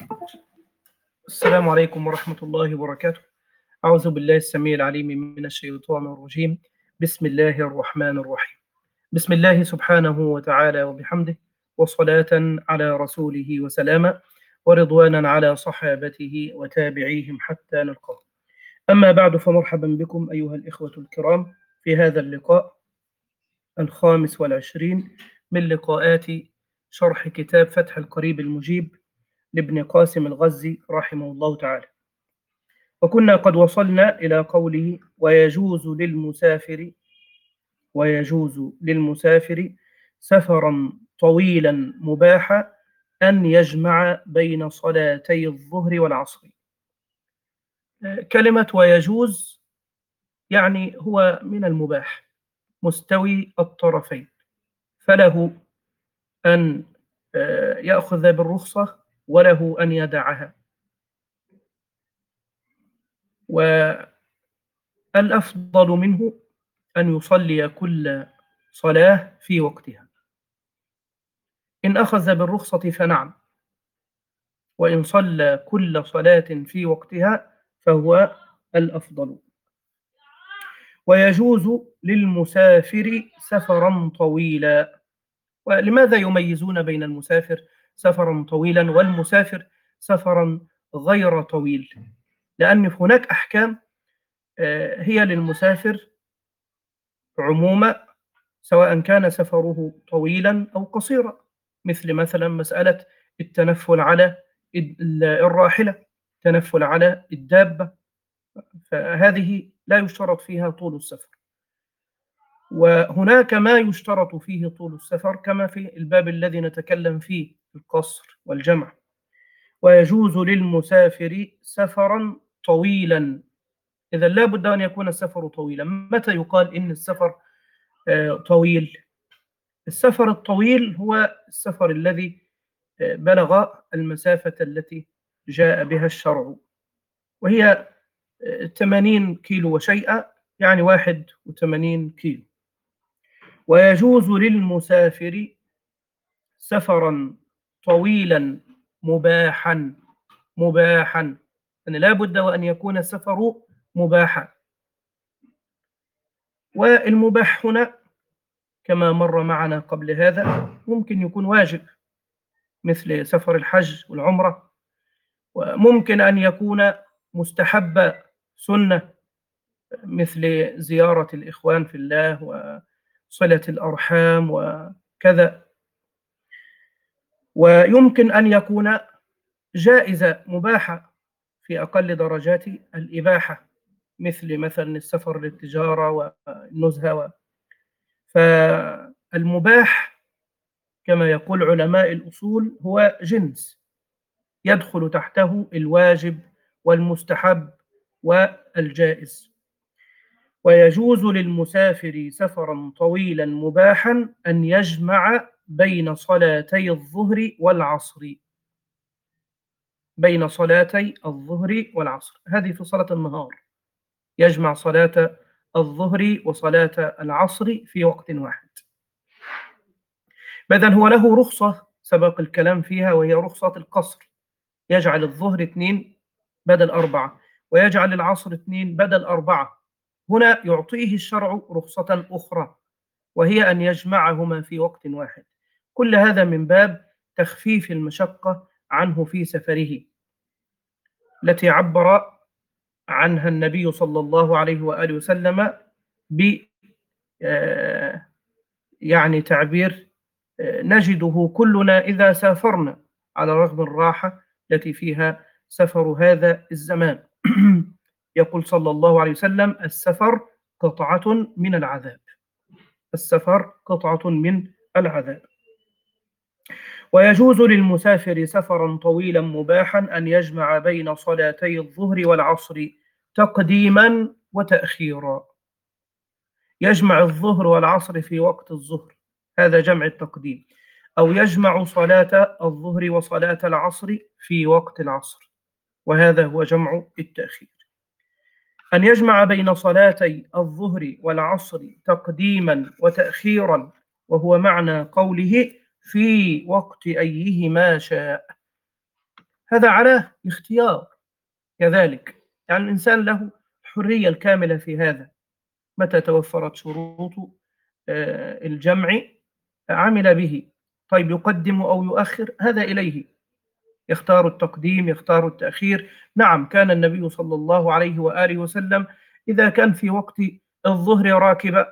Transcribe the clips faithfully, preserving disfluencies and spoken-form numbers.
السلام عليكم ورحمة الله وبركاته. أعوذ بالله السميع العليم من الشيطان الرجيم. بسم الله الرحمن الرحيم. بسم الله سبحانه وتعالى وبحمده، وصلاة على رسوله وسلاما، ورضوانا على صحابته وتابعيهم حتى نلقاه. أما بعد، فمرحبا بكم أيها الإخوة الكرام في هذا اللقاء الخامس والعشرين من لقاءات شرح كتاب فتح القريب المجيب لابن قاسم الغزي رحمه الله تعالى. وكنا قد وصلنا إلى قوله: ويجوز للمسافر ويجوز للمسافر سفرا طويلا مباحا أن يجمع بين صلاتي الظهر والعصر. كلمة ويجوز يعني هو من المباح مستوي الطرفين، فله أن يأخذ بالرخصة وله أن يدعها. والأفضل منه أن يصلي كل صلاة في وقتها. إن أخذ بالرخصة فنعم، وإن صلى كل صلاة في وقتها فهو الأفضل. ويجوز للمسافر سفرا طويلا. ولماذا يميزون بين المسافر سفرا طويلا والمسافر سفرا غير طويل؟ لأن هناك أحكام هي للمسافر عموما، سواء كان سفره طويلا أو قصيرا، مثل مثلا مسألة التنفل على الراحلة، التنفل على الدابة، فهذه لا يشترط فيها طول السفر. وهناك ما يشترط فيه طول السفر، كما في الباب الذي نتكلم فيه القصر والجمع. ويجوز للمسافر سفرا طويلا. إذا لا بد أن يكون السفر طويلا. متى يقال إن السفر طويل؟ السفر الطويل هو السفر الذي بلغ المسافة التي جاء بها الشرع، وهي ثمانين كيلو وشيئا، يعني واحد وثمانين كيلو. ويجوز للمسافر سفرا طويلا مباحا. مباحا أن لا بد وأن يكون السفر مباحا. والمباح هنا كما مر معنا قبل هذا ممكن يكون واجب، مثل سفر الحج والعمرة، وممكن أن يكون مستحب سنة، مثل زيارة الإخوان في الله وصلة الأرحام وكذا. ويمكن أن يكون جائزة مباحة في أقل درجات الإباحة، مثل مثلا السفر للتجارة والنزهة. فالمباح كما يقول علماء الأصول هو جنس يدخل تحته الواجب والمستحب والجائز. ويجوز للمسافر سفرا طويلا مباحا أن يجمع بين صلاتي الظهر والعصر. بين صلاتي الظهر والعصر، هذه في صلاة النهار، يجمع صلاة الظهر وصلاة العصر في وقت واحد. إذن هو له رخصة سبق الكلام فيها، وهي رخصة القصر، يجعل الظهر اثنين بدل أربعة، ويجعل العصر اثنين بدل أربعة. هنا يعطيه الشرع رخصة أخرى، وهي أن يجمعهما في وقت واحد. كل هذا من باب تخفيف المشقة عنه في سفره، التي عبر عنها النبي صلى الله عليه وآله وسلم ب يعني تعبير نجده كلنا إذا سافرنا، على رغم الراحة التي فيها سفر هذا الزمان. يقول صلى الله عليه وسلم: السفر قطعة من العذاب. السفر قطعة من العذاب. ويجوز للمسافر سفرا طويلا مباحا أن يجمع بين صلاتي الظهر والعصر تقديما وتأخيرا. يجمع الظهر والعصر في وقت الظهر، هذا جمع التقديم، أو يجمع صلاة الظهر وصلاة العصر في وقت العصر، وهذا هو جمع التأخير. أن يجمع بين صلاتي الظهر والعصر تقديما وتأخيرا، وهو معنى قوله في وقت أيهما شاء. هذا على اختيار كذلك، يعني الإنسان له الحرية الكاملة في هذا. متى توفرت شروط الجمع عمل به. طيب يقدم أو يؤخر هذا إليه، يختار التقديم يختار التأخير. نعم، كان النبي صلى الله عليه وآله وسلم إذا كان في وقت الظهر راكبا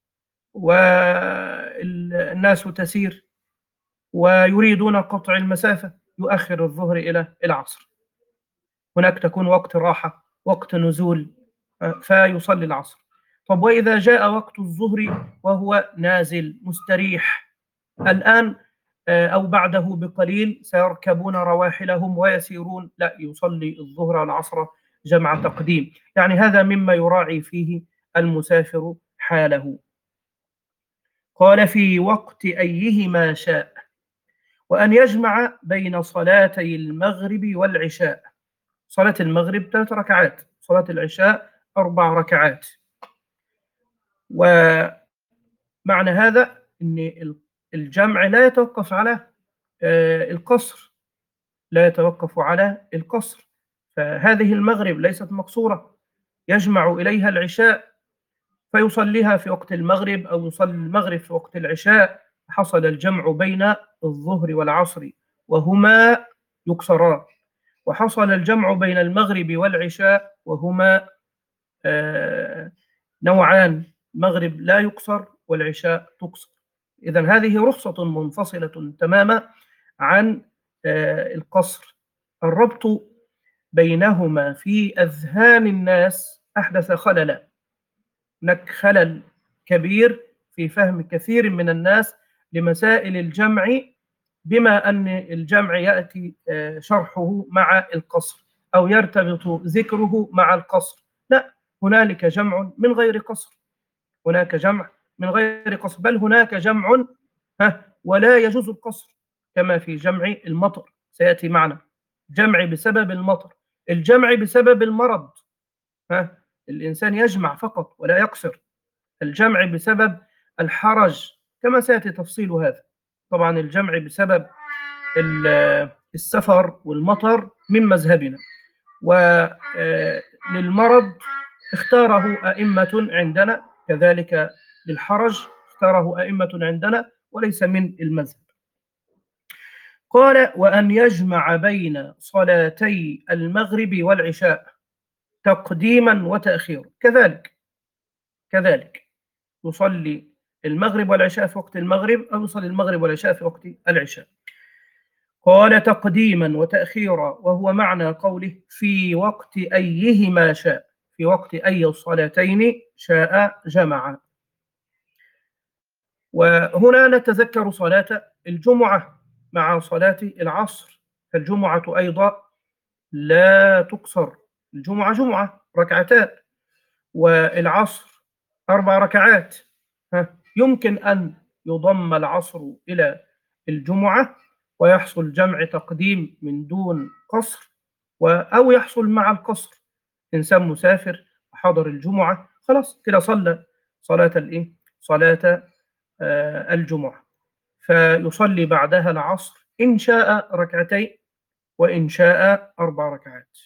والناس تسير ويريدون قطع المسافة يؤخر الظهر إلى العصر. هناك تكون وقت راحة، وقت نزول، فيصلي العصر. طب وإذا جاء وقت الظهر وهو نازل مستريح الآن أو بعده بقليل سيركبون رواحلهم ويسيرون، لا، يصلي الظهر والعصر جمع تقديم. يعني هذا مما يراعي فيه المسافر حاله. قال في وقت أيهما شاء، وأن يجمع بين صلاتي المغرب والعشاء. صلاة المغرب ثلاث ركعات، صلاة العشاء أربع ركعات. ومعنى هذا أن الجمع لا يتوقف على القصر، لا يتوقف على القصر. فهذه المغرب ليست مقصورة، يجمع إليها العشاء فيصليها في وقت المغرب أو يصلي المغرب في وقت العشاء، حصل الجمع بين الظهر والعصر وهما يكسران، وحصل الجمع بين المغرب والعشاء وهما آه نوعان، مغرب لا يكسر والعشاء تكسر. إذن هذه رخصة منفصلة تماما عن آه القصر. الربط بينهما في أذهان الناس أحدث خللا، هناك خلل كبير في فهم كثير من الناس لمسائل الجمع، بما أن الجمع يأتي شرحه مع القصر أو يرتبط ذكره مع القصر. لا، هنالك جمع من غير قصر، هناك جمع من غير قصر، بل هناك جمع ها ولا يجوز القصر، كما في جمع المطر سيأتي معنا. جمع بسبب المطر، الجمع بسبب المرض، ها الإنسان يجمع فقط ولا يقصر. الجمع بسبب الحرج كما سيأتي تفصيل هذا. طبعا الجمع بسبب السفر والمطر من مذهبنا، وللمرض اختاره أئمة عندنا، كذلك للحرج اختاره أئمة عندنا وليس من المذهب. قال وأن يجمع بين صلاتي المغرب والعشاء تقديما وتأخيرا، كذلك كذلك يصلي المغرب والعشاء في وقت المغرب أو يصلي المغرب والعشاء في وقت العشاء. قال تقديما وتأخيرا، وهو معنى قوله في وقت أيهما شاء، في وقت أي الصلاتين شاء جمع. وهنا نتذكر صلاة الجمعة مع صلاة العصر، فالجمعة أيضا لا تقصر، الجمعة جمعة ركعتان، والعصر أربع ركعات. يمكن أن يضم العصر إلى الجمعة ويحصل جمع تقديم من دون قصر، أو يحصل مع القصر، إنسان مسافر حضر الجمعة خلاص كده صلى صلاة الإيه؟ صلاة آه الجمعة، فيصلي بعدها العصر إن شاء ركعتين وإن شاء أربع ركعات.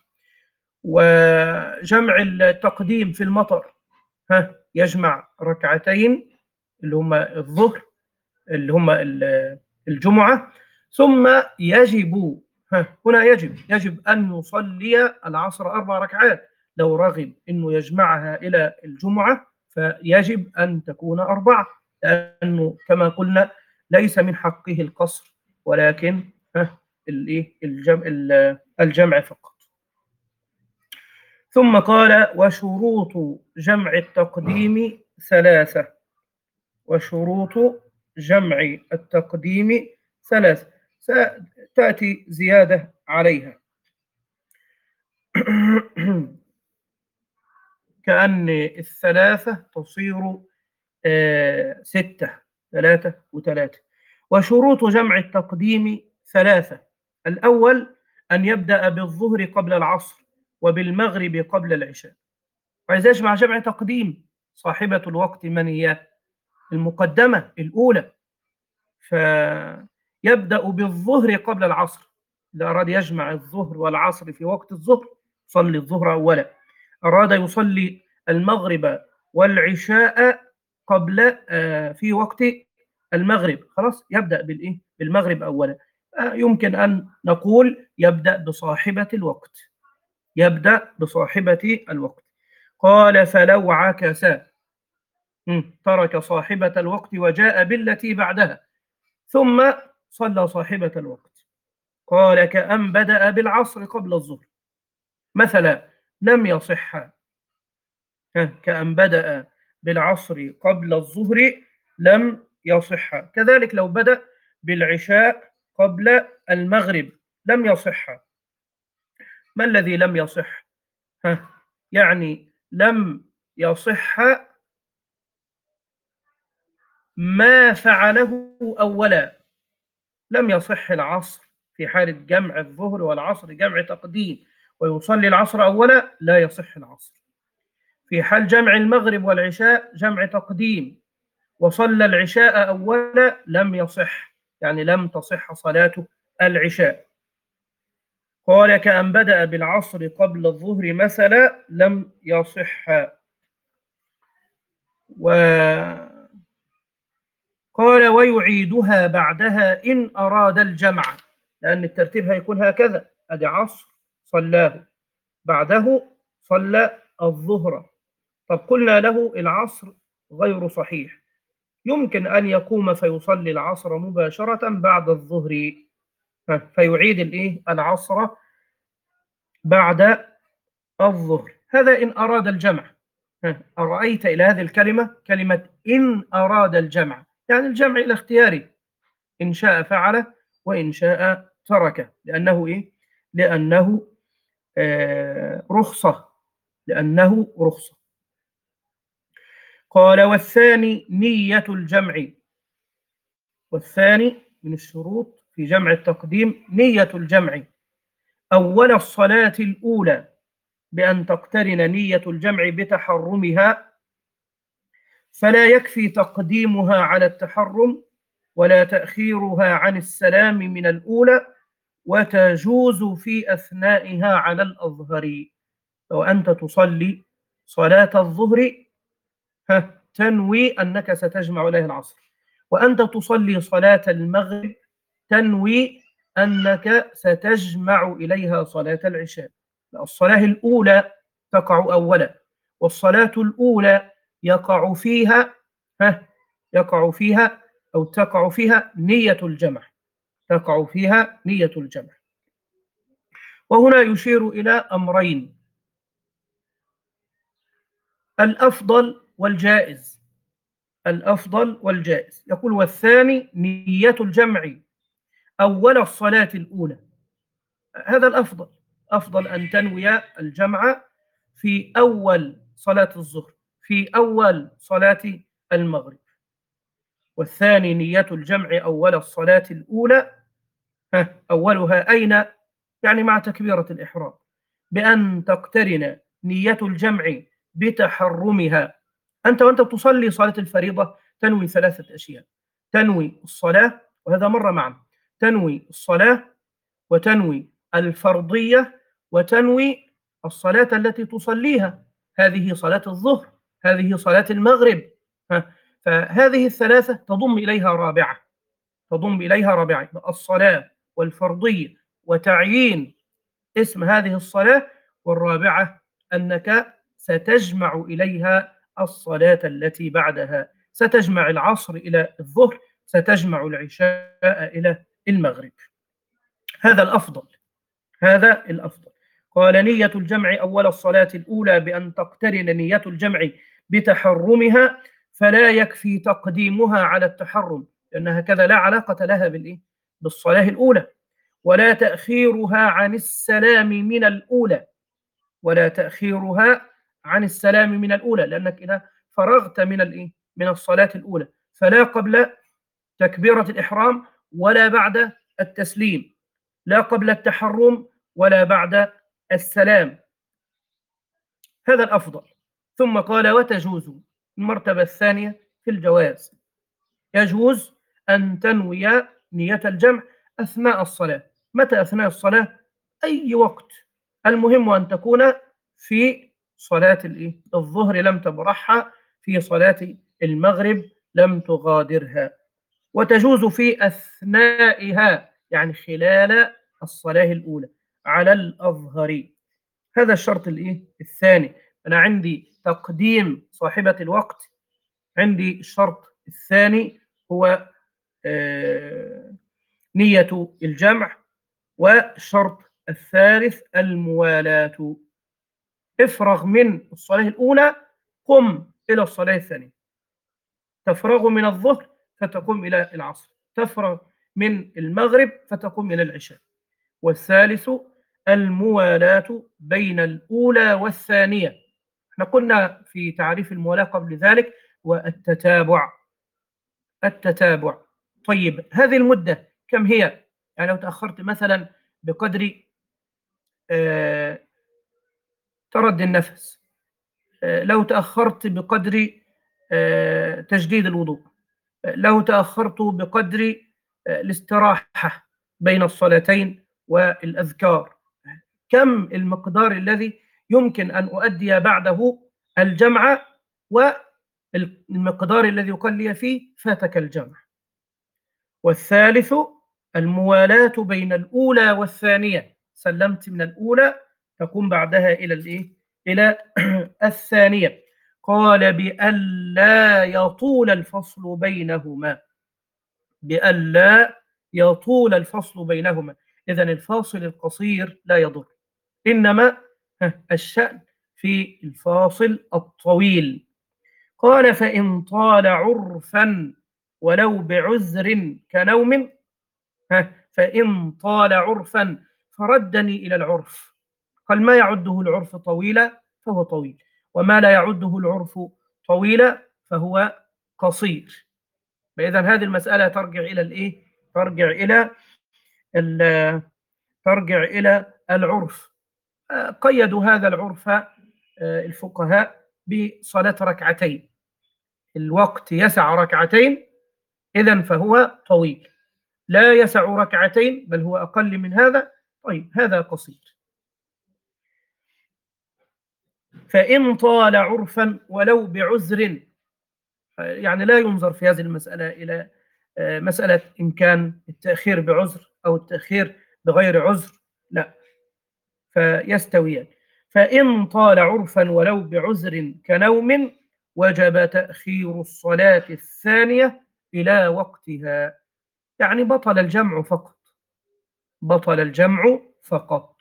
وجمع التقديم في المطر، ها يجمع ركعتين اللي هما الظهر اللي هما الجمعة، ثم يجب ها هنا يجب يجب أن يصلي العصر أربع ركعات. لو رغب أنه يجمعها إلى الجمعة فيجب أن تكون أربعة، لأنه كما قلنا ليس من حقه القصر ولكن ها الجمع, الجمع فقط. ثم قال وشروط جمع التقديم ثلاثة، وشروط جمع التقديم ثلاثة، ستأتي زيادة عليها كأن الثلاثة تصير آه ستة، ثلاثة وثلاثة. وشروط جمع التقديم ثلاثة: الأول أن يبدأ بالظهر قبل العصر وبالمغرب قبل العشاء. وإذا يجمع جمع تقديم صاحبة الوقت من هي؟ المقدمة الأولى، فيبدأ بالظهر قبل العصر إذا أراد يجمع الظهر والعصر في وقت الظهر صلي الظهر أولا. أراد يصلي المغرب والعشاء قبل في وقت المغرب، خلاص يبدأ بالإيه؟ بالمغرب أولا. يمكن أن نقول يبدأ بصاحبة الوقت، يبدأ بصاحبة الوقت. قال فلو عكس، ترك صاحبة الوقت وجاء بالتي بعدها ثم صلى صاحبة الوقت، قال كأن بدأ بالعصر قبل الظهر مثلا لم يصح، كأن بدأ بالعصر قبل الظهر لم يصح. كذلك لو بدأ بالعشاء قبل المغرب لم يصح. ما الذي لم يصح؟ يعني لم يصح ما فعله أولا. لم يصح العصر في حالة جمع الظهر والعصر جمع تقديم ويصلي العصر أولا، لا يصح العصر. في حال جمع المغرب والعشاء جمع تقديم وصلى العشاء أولا لم يصح، يعني لم تصح صلاة العشاء. قال كأن بدأ بالعصر قبل الظهر مثلا لم يصح. وقال ويعيدها بعدها إن أراد الجمع، لأن الترتيب هيكون هكذا، أدي عصر صلاه، بعده صلى الظهر. طب قلنا له العصر غير صحيح، يمكن أن يقوم فيصلي العصر مباشرة بعد الظهر، فيعيد الإيه؟ العصر بعد الظهر. هذا إن أراد الجمع. أرأيت إلى هذه الكلمة كلمة إن أراد الجمع، يعني الجمع الاختياري، إن شاء فعله وإن شاء تركه، لأنه إيه؟ لأنه آه رخصة، لأنه رخصة. قال والثاني نية الجمع، والثاني من الشروط في جمع التقديم نية الجمع أول الصلاة الأولى بأن تقترن نية الجمع بتحرمها، فلا يكفي تقديمها على التحرم ولا تأخيرها عن السلام من الأولى، وتجوز في أثنائها على الأظهر. لو أنت تصلي صلاة الظهر تنوي أنك ستجمع إليه العصر، وأنت تصلي صلاة المغرب تنوي أنك ستجمع إليها صلاة العشاء. الصلاة الأولى تقع أولا، والصلاة الأولى يقع فيها ها يقع فيها أو تقع فيها نية الجمع، تقع فيها نية الجمع. وهنا يشير إلى أمرين، الأفضل والجائز. الأفضل والجائز، يقول والثاني نية الجمع أول الصلاة الأولى، هذا الأفضل، أفضل أن تنوي الجمع في أول صلاة الظهر، في أول صلاة المغرب. والثاني نية الجمع أول الصلاة الأولى، أولها أين؟ يعني مع تكبيرة الإحرام، بأن تقترن نية الجمع بتحرمها. أنت وأنت تصلي صلاة الفريضة تنوي ثلاثة أشياء، تنوي الصلاة، وهذا مر معنا، تنوي الصلاة وتنوي الفرضية وتنوي الصلاة التي تصليها، هذه صلاة الظهر، هذه صلاة المغرب. فهذه الثلاثة تضم إليها رابعة، تضم إليها رابعة، الصلاة والفرضية وتعيين اسم هذه الصلاة، والرابعة أنك ستجمع إليها الصلاة التي بعدها، ستجمع العصر إلى الظهر، ستجمع العشاء إلى المغرب. هذا الأفضل، هذا الأفضل. قال نية الجمع أول الصلاة الأولى بأن تقترن نية الجمع بتحرمها، فلا يكفي تقديمها على التحرم، لأن هكذا لا علاقة لها بالإيه؟ بالصلاة الأولى، ولا تأخيرها عن السلام من الأولى، ولا تأخيرها عن السلام من الأولى، لأنك إذا فرغت من الإيه؟ من الصلاة الأولى، فلا قبل تكبيرة الإحرام ولا بعد التسليم، لا قبل التحرم ولا بعد السلام، هذا الأفضل. ثم قال وتجوز، المرتبة الثانية في الجواز، يجوز أن تنوي نية الجمع أثناء الصلاة، متى أثناء الصلاة؟ أي وقت، المهم أن تكون في صلاة الظهر لم تبرحها، في صلاة المغرب لم تغادرها، وتجوز في أثنائها يعني خلال الصلاة الأولى على الأظهر. هذا الشرط الإيه؟ الثاني. أنا عندي تقديم صاحبة الوقت، عندي الشرط الثاني هو آه نية الجمع، والشرط الثالث الموالاة. افرغ من الصلاة الأولى قم إلى الصلاة الثانية، تفرغ من الظهر فتقوم إلى العصر، تفرغ من المغرب فتقوم إلى العشاء. والثالث الموالاة بين الأولى والثانية. احنا قلنا في تعريف الموالاة قبل ذلك والتتابع. التتابع. طيب هذه المدة كم هي؟ يعني لو تأخرت مثلا بقدر آه ترد النفس، آه لو تأخرت بقدر آه تجديد الوضوء، آه لو تأخرت بقدر آه الاستراحة بين الصلاتين والأذكار، كم المقدار الذي يمكن أن أؤدي بعده الجمع، والمقدار الذي يقال لي فيه فاتك الجمع. والثالث الموالاة بين الأولى والثانية، سلمت من الأولى تقوم بعدها إلى الإيه؟ إلى الثانية. قال بألا يطول الفصل بينهما، بألا يطول الفصل بينهما. إذن الفاصل القصير لا يضر، إنما الشأن في الفاصل الطويل. قال فإن طال عرفا ولو بعذر كنوم، فإن طال عرفا فردني إلى العرف. قال ما يعده العرف طويلا فهو طويل، وما لا يعده العرف طويلا فهو قصير. فإذا هذه المسألة ترجع إلى الإيه؟ ترجع إلى ترجع إلى العرف. قيدوا هذا العرف الفقهاء بصلاة ركعتين، الوقت يسع ركعتين إذن فهو طويل، لا يسع ركعتين بل هو أقل من هذا، طيب هذا قصير. فإن طال عرفا ولو بعذر، يعني لا ينظر في هذه المسألة إلى مسألة إن كان التأخير بعذر أو التأخير بغير عذر، لا، فيستويان. فإن طال عرفا ولو بعذر كنوم وجب تأخير الصلاة الثانية إلى وقتها، يعني بطل الجمع فقط، بطل الجمع فقط.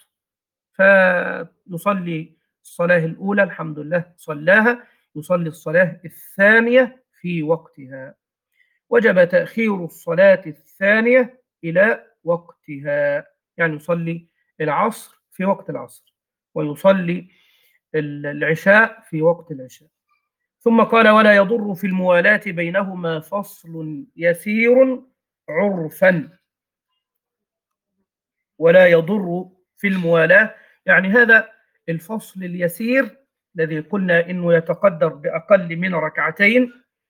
فيصلي الصلاة الأولى الحمد لله صلاها، يصلي الصلاة الثانية في وقتها. وجب تأخير الصلاة الثانية إلى وقتها، يعني يصلي العصر في وقت العصر، ويصلي العشاء في وقت العشاء. ثم قال ولا يضر في الموالاة بينهما فصل يسير عرفا. ولا يضر في الموالاة يعني هذا الفصل اليسير الذي قلنا إنه يتقدر بأقل من ركعتين،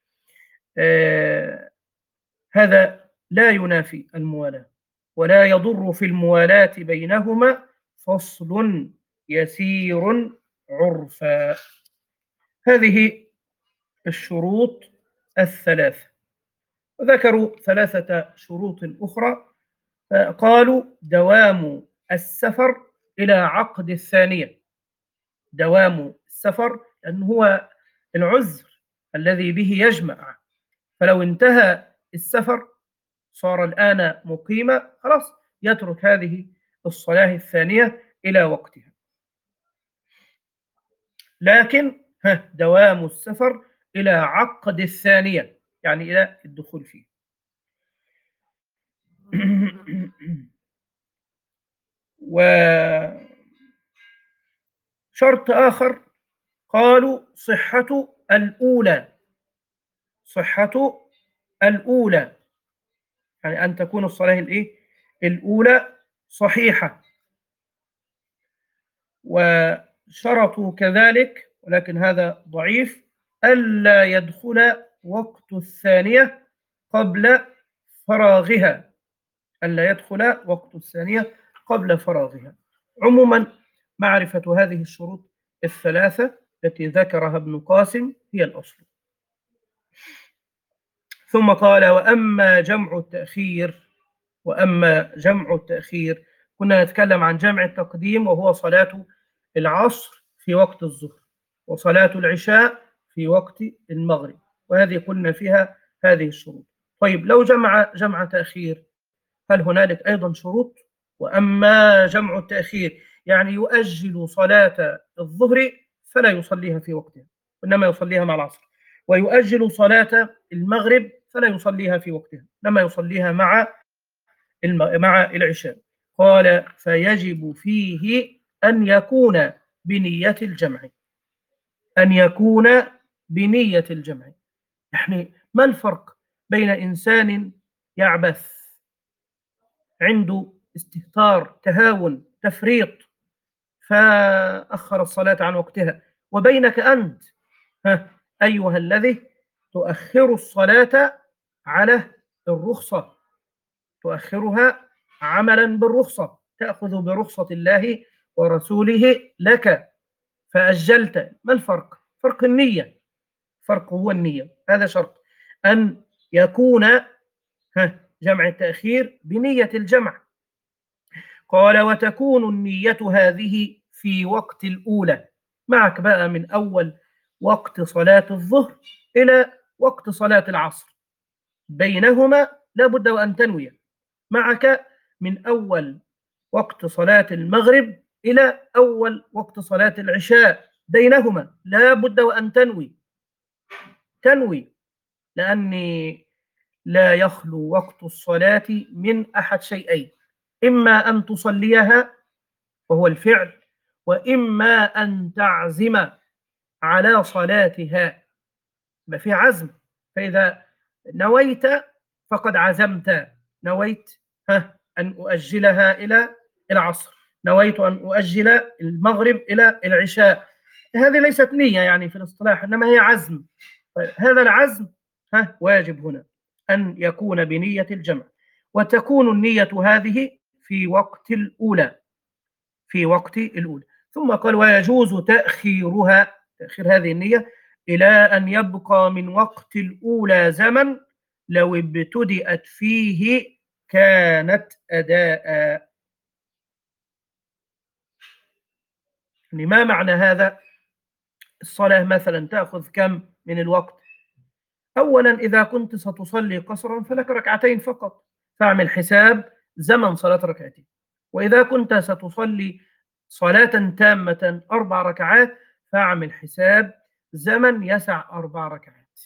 آه هذا لا ينافي الموالاة. ولا يضر في الموالاة بينهما فصل يسير عرفا. هذه الشروط الثلاثة. وذكروا ثلاثة شروط أخرى، قالوا دوام السفر إلى عقد الثانية، دوام السفر لأنه هو العذر الذي به يجمع، فلو انتهى السفر صار الآن مقيما خلاص يترك هذه الصلاة الثانية إلى وقتها. لكن دوام السفر إلى عقد الثانية يعني إلى الدخول فيه. وشرط آخر قالوا صحة الأولى، صحة الأولى يعني أن تكون الصلاة الإيه؟ الأولى صحيحة. وشرطوا كذلك ولكن هذا ضعيف ألا يدخل وقت الثانية قبل فراغها، ألا يدخل وقت الثانية قبل فراغها. عموما معرفة هذه الشروط الثلاثة التي ذكرها ابن قاسم هي الأصل. ثم قال: وأما جمع التأخير وأما جمع التأخير كنا نتكلم عن جمع التقديم، وهو صلاة العصر في وقت الظهر وصلاة العشاء في وقت المغرب، وهذه قلنا فيها هذه الشروط. طيب لو جمع جمع تأخير هل هنالك أيضا شروط؟ وأما جمع التأخير يعني يؤجل صلاة الظهر فلا يصليها في وقتها، إنما يصليها مع العصر، ويؤجل صلاة المغرب فلا يصليها في وقتها، إنما يصليها مع مع العشاء. قال: فيجب فيه أن يكون بنية الجمع، أن يكون بنية الجمع. يعني ما الفرق بين إنسان يعبث عنده استهتار، تهاون، تفريط، فأخر الصلاة عن وقتها، وبينك أنت ها أيها الذي تؤخر الصلاة على الرخصة، تؤخرها عملا بالرخصة، تأخذ برخصة الله ورسوله لك فأجلت. ما الفرق؟ فرق النية، فرق هو النية. هذا شرط أن يكون جمع التأخير بنية الجمع. قال: وتكون النية هذه في وقت الأولى، معك بقى من أول وقت صلاة الظهر إلى وقت صلاة العصر، بينهما لا بد وأن تنوي. معك من أول وقت صلاة المغرب إلى أول وقت صلاة العشاء، بينهما لا بد وأن تنوي تنوي لأني لا يخلو وقت الصلاة من أحد شيئين: إما أن تصليها وهو الفعل، وإما أن تعزم على صلاتها، ما في عزم. فإذا نويت فقد عزمت، نويت ها أن أؤجلها إلى العصر، نويت أن أؤجل المغرب إلى العشاء، هذه ليست نية يعني في الاصطلاح، إنما هي عزم. هذا العزم ها واجب هنا أن يكون بنية الجمع. وتكون النية هذه في وقت الأولى، في وقت الأولى. ثم قال: ويجوز تأخيرها، تأخير هذه النية، إلى أن يبقى من وقت الأولى زمن لو ابتدأت فيه كانت أداء. يعني ما معنى هذا؟ الصلاة مثلا تأخذ كم من الوقت؟ أولا إذا كنت ستصلي قصرا فلك ركعتين فقط، فاعمل حساب زمن صلاة ركعتين. وإذا كنت ستصلي صلاة تامة أربع ركعات فاعمل حساب زمن يسع أربع ركعات.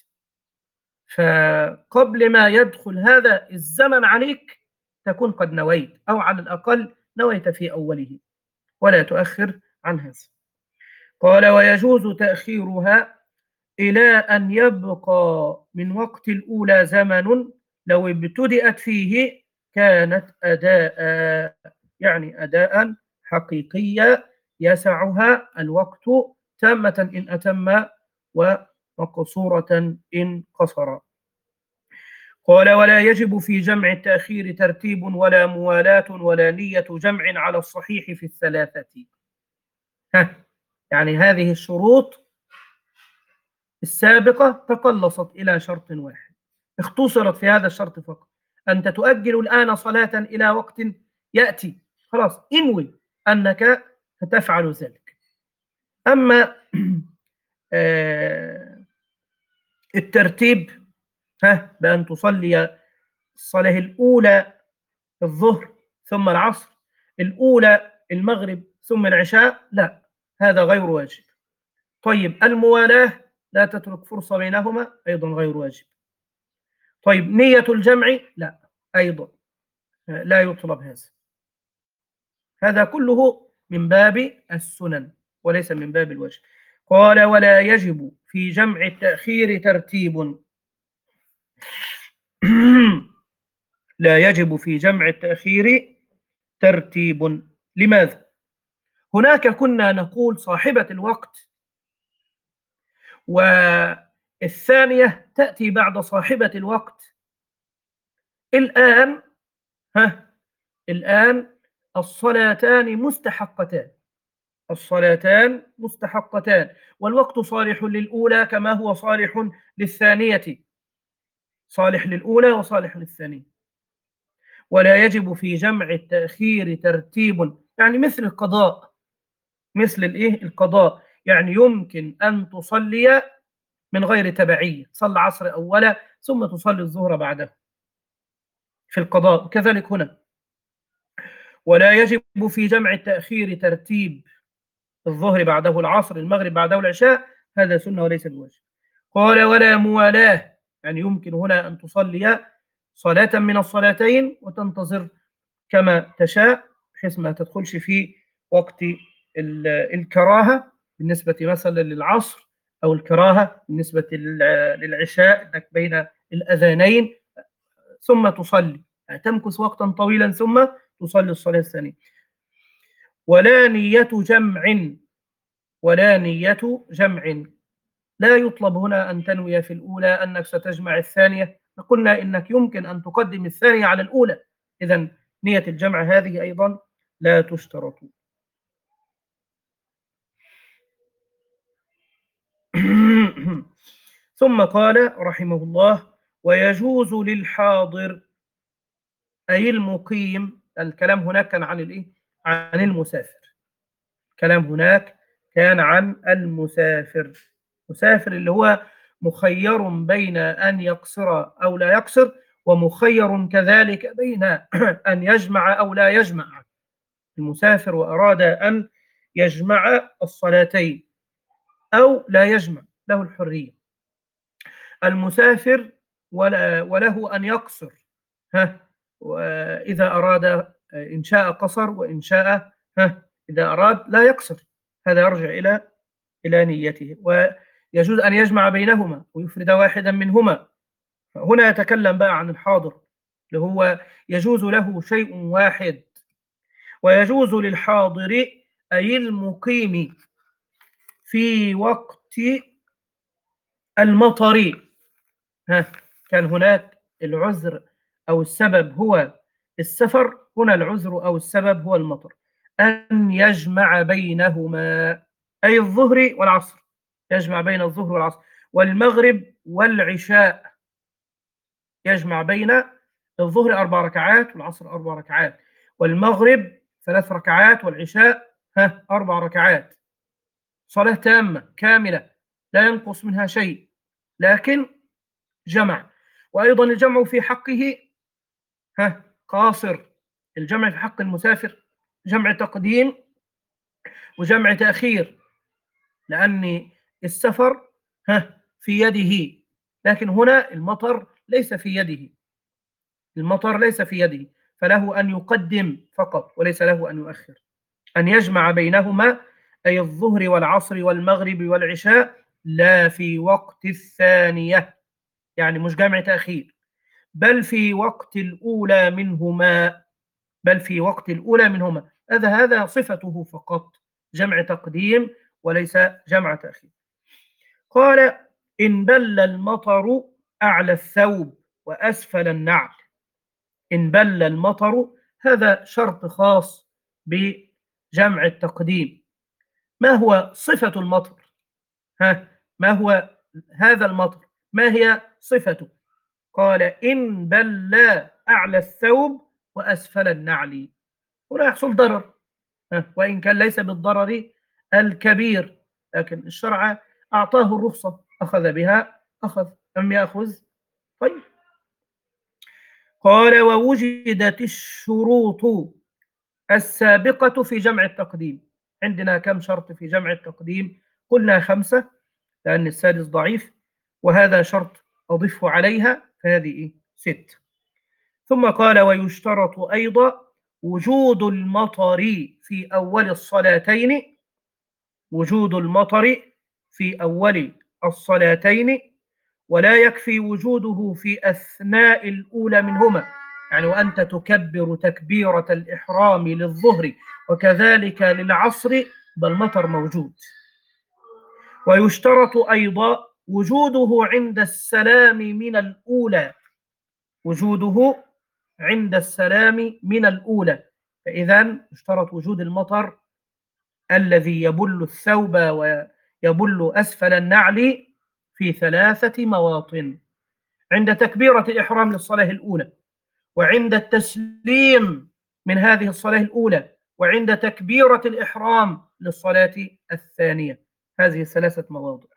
فقبل ما يدخل هذا الزمن عليك تكون قد نويت، أو على الأقل نويت في أوله، ولا تؤخر عن هذا. قال: ويجوز تأخيرها إلى أن يبقى من وقت الأولى زمن لو ابتدأت فيه كانت أداء، يعني أداء حقيقيا يسعها الوقت تامة إن أتم ومقصورة إن قصر. قال: ولا يجب في جمع التأخير ترتيب ولا موالاة ولا نية جمع على الصحيح في الثلاثة. ها يعني هذه الشروط السابقة تقلصت إلى شرط واحد، اختصرت في هذا الشرط فقط: أنت تؤجل الآن صلاة إلى وقت يأتي، خلاص انوي أنك تفعل ذلك. أما الترتيب ها بأن تصلي الصلاة الأولى الظهر ثم العصر، الأولى المغرب ثم العشاء، لا، هذا غير واجب. طيب الموالاة لا تترك فرصة بينهما، أيضا غير واجب. طيب نية الجمع لا، أيضا لا يطلب هذا. هذا كله من باب السنن وليس من باب الواجب. قال: ولا يجب في جمع التأخير ترتيب لا يجب في جمع التأخير ترتيب. لماذا؟ هناك كنا نقول صاحبة الوقت والثانية تأتي بعد صاحبة الوقت. الآن ها الآن الصلاتان مستحقتان، الصلاتان مستحقتان، والوقت صالح للأولى كما هو صالح للثانية، صالح للأولى وصالح للثانية. ولا يجب في جمع التأخير ترتيب، يعني مثل القضاء، مثل الإيه القضاء، يعني يمكن أن تصلي من غير تبعية، تصلي عصر أولا ثم تصلي الظهر بعده في القضاء، وكذلك هنا. ولا يجب في جمع التأخير ترتيب، الظهر بعده العصر، المغرب بعده العشاء، هذا سنة وليس بواجب. قال ولا موالاه، يعني يمكن هنا أن تصلي صلاة من الصلاتين وتنتظر كما تشاء، بحيث ما تدخلش في وقت الكراهة بالنسبة مثلا للعصر، أو الكراهة بالنسبة للعشاء أنك بين الأذانين ثم تصلي، يعني تمكث وقتا طويلا ثم تصلي الصلاة الثانية. ولا نية جمع، ولا نية جمع، لا يطلب هنا أن تنوي في الأولى أنك ستجمع الثانية، فقلنا إنك يمكن أن تقدم الثانية على الأولى، إذن نية الجمع هذه أيضا لا تشترط. ثم قال رحمه الله ويجوز للحاضر أي المقيم، الكلام هناك كان عن الإيه؟ عن المسافر، كلام هناك كان عن المسافر، مسافر اللي هو مخير بين أن يقصر أو لا يقصر، ومخير كذلك بين أن يجمع أو لا يجمع، المسافر وأراد أن يجمع الصلاتين أو لا يجمع، له الحرية. المسافر ولا وله أن يقصر، ها وإذا أراد إن شاء قصر، وإن شاء ها إذا أراد لا يقصر، هذا يرجع إلى إلى نيته. ويجوز أن يجمع بينهما ويفرد واحدا منهما. هنا يتكلم بقى عن الحاضر اللي هو يجوز له شيء واحد. ويجوز للحاضر أي المقيم في وقت المطر، ها كان هناك العذر أو السبب هو السفر، هنا العذر أو السبب هو المطر، أن يجمع بينهما أي الظهر والعصر، يجمع بين الظهر والعصر، والمغرب والعشاء، يجمع بين الظهر أربع ركعات والعصر أربع ركعات، والمغرب ثلاث ركعات والعشاء ها أربع ركعات، صلاة تامة كاملة لا ينقص منها شيء، لكن جمع. وأيضا الجمع في حقه ها قاصر، الجمع في حق المسافر جمع تقديم وجمع تأخير، لأن السفر ها في يده، لكن هنا المطر ليس في يده، المطر ليس في يده، فله أن يقدم فقط وليس له أن يؤخر. أن يجمع بينهما أي الظهر والعصر والمغرب والعشاء لا في وقت الثانية، يعني مش جمع تأخير، بل في وقت الأولى منهما، بل في وقت الأولى منهما، هذا هذا صفته فقط، جمع تقديم وليس جمع تأخير. قال إن بل المطر أعلى الثوب وأسفل النعل، إن بل المطر هذا شرط خاص بجمع التقديم. ما هو صفة المطر؟ ها ما هو هذا المطر؟ ما هي صفته؟ قال إن بل أعلى الثوب وأسفل النعل، هنا يحصل ضرر، وإن كان ليس بالضرر الكبير، لكن الشرع أعطاه الرخصة، أخذ بها أخذ أم يأخذ. طيب قال ووجدت الشروط السابقة في جمع التقديم، عندنا كم شرط في جمع التقديم؟ قلنا خمسة لأن السادس ضعيف، وهذا شرط أضيفه عليها فهذه إيه؟ ست. ثم قال ويشترط أيضا وجود المطر في أول الصلاتين، وجود المطر في أول الصلاتين، ولا يكفي وجوده في أثناء الأولى منهما، يعني وأنت تكبر تكبيرة الإحرام للظهر وكذلك للعصر بل المطر موجود. ويشترط أيضا وجوده عند السلام من الأولى، وجوده عند السلام من الأولى. فإذا اشترط وجود المطر الذي يبل الثوب ويبل أسفل النعل في ثلاثة مواطن: عند تكبيرة الإحرام للصلاة الأولى، وعند التسليم من هذه الصلاة الأولى، وعند تكبيرة الإحرام للصلاة الثانية. هذه ثلاثة مواضع.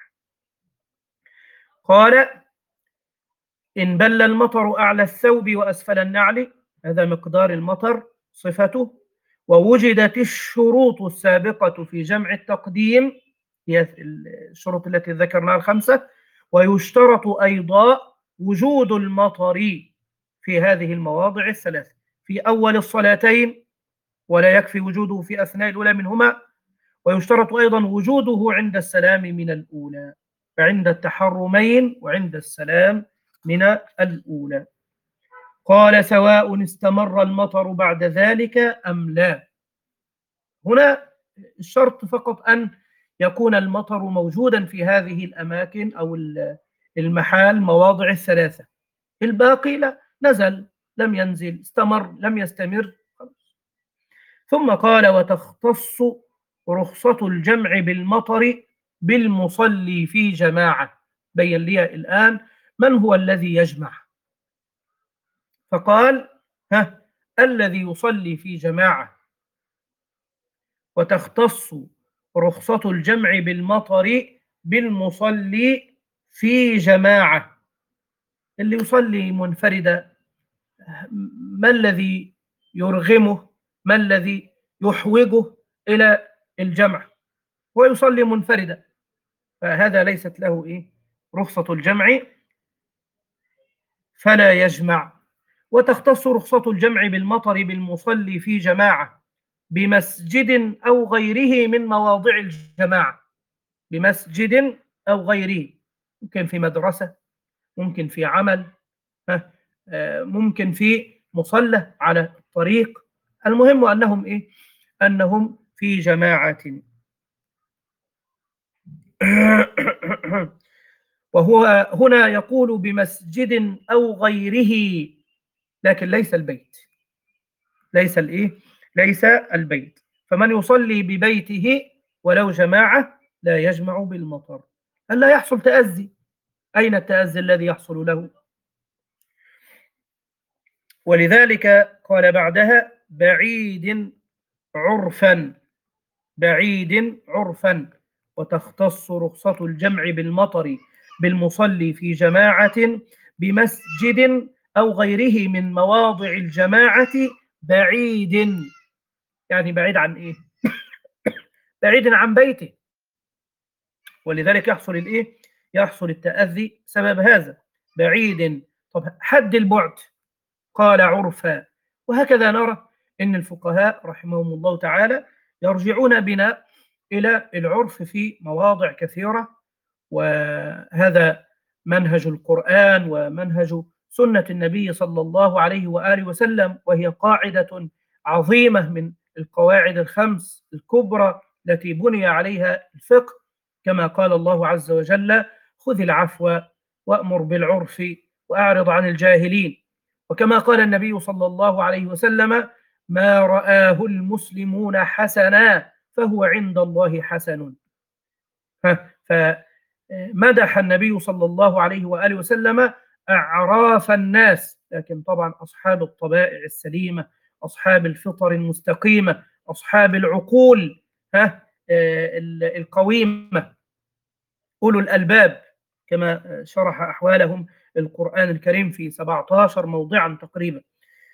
قال: إن بل المطر أعلى الثوب وأسفل النعل، هذا مقدار المطر صفته، ووجدت الشروط السابقة في جمع التقديم، هي الشروط التي ذكرناها الخمسة، ويشترط أيضا وجود المطر في هذه المواضع الثلاث: في أول الصلاتين، ولا يكفي وجوده في أثناء الأولى منهما، ويشترط أيضا وجوده عند السلام من الأولى، فعند التحرمين وعند السلام من الأولى. قال: سواء استمر المطر بعد ذلك أم لا. هنا الشرط فقط أن يكون المطر موجودا في هذه الأماكن أو المحال مواضع الثلاثة. الباقي لا، نزل لم ينزل، استمر لم يستمر. ثم قال: وتختص رخصة الجمع بالمطر بالمصلي في جماعة. بين لي الآن من هو الذي يجمع. فقال: ها الذي يصلي في جماعة. وتختص رخصة الجمع بالمطر بالمصلي في جماعة. اللي يصلي منفردا، ما الذي يرغمه، ما الذي يحوجه إلى الجمع؟ ويصلي منفردا، فهذا ليست له إيه؟ رخصة الجمع، فلا يجمع. وتختص رخصة الجمع بالمطر بالمصلي في جماعة بمسجد أو غيره من مواضع الجماعة. بمسجد أو غيره، ممكن في مدرسة، ممكن في عمل، ممكن في مصلى على الطريق. المهم أنهم إيه؟ أنهم في جماعة. وهو هنا يقول بمسجد أو غيره، لكن ليس البيت. ليس الإيه؟ ليس البيت. فمن يصلي ببيته ولو جماعة لا يجمع بالمطر. ألا يحصل تأذي. أين التأذي الذي يحصل له؟ ولذلك قال بعدها: بعيد عرفا. بعيد عرفا. وتختص رخصة الجمع بالمطر بالمصلي في جماعة بمسجد أو غيره من مواضع الجماعة بعيد. يعني بعيد عن إيه؟ بعيد عن بيته. ولذلك يحصل الإيه؟ يحصل التأذي سبب هذا. بعيد. طب حد البعد؟ قال: عرفا. وهكذا نرى أن الفقهاء رحمهم الله تعالى يرجعون بنا إلى العرف في مواضع كثيرة، وهذا منهج القرآن ومنهج سنة النبي صلى الله عليه وآله وسلم، وهي قاعدة عظيمة من القواعد الخمس الكبرى التي بني عليها الفقه، كما قال الله عز وجل: خذ العفو وأمر بالعرف وأعرض عن الجاهلين. وكما قال النبي صلى الله عليه وسلم: ما رآه المسلمون حسنا فهو عند الله حسن. فمدح النبي صلى الله عليه وآله وسلم أعراف الناس، لكن طبعا أصحاب الطبائع السليمة، أصحاب الفطر المستقيمة، أصحاب العقول ها القويمة، أولو الألباب، كما شرح أحوالهم القرآن الكريم في سبعة عشر موضعا تقريبا.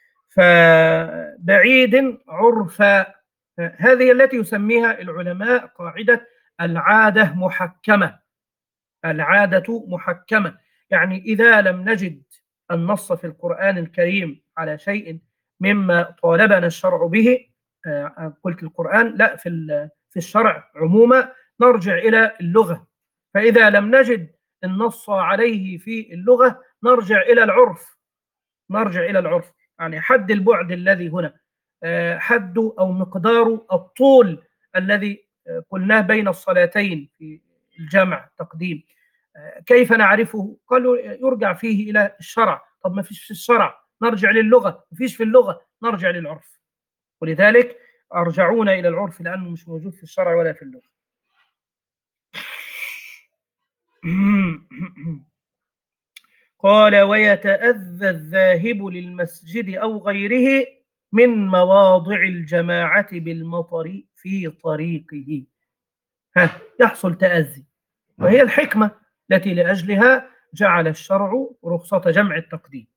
فبعيد عرفا، هذه التي يسميها العلماء قاعدة العادة محكمة. العادة محكمة، يعني إذا لم نجد النص في القرآن الكريم على شيء مما طالبنا الشرع به، قلت القرآن لا، في في الشرع عموما، نرجع إلى اللغة. فإذا لم نجد النص عليه في اللغة نرجع إلى العرف. نرجع إلى العرف، يعني حد البعد الذي هنا، حد أو مقدار الطول الذي قلناه بين الصلاتين في الجمع تقديم، كيف نعرفه؟ قالوا يرجع فيه إلى الشرع. طب ما فيش في الشرع، نرجع للغة، مفيش في اللغة نرجع للعرف. ولذلك أرجعون إلى العرف لأنه مش موجود في الشرع ولا في اللغة. قال ويتأذى الذاهب للمسجد أو غيره من مواضع الجماعة بالمطر في طريقه. ها يحصل تأذي، وهي الحكمة التي لأجلها جعل الشرع رخصة جمع التقديم.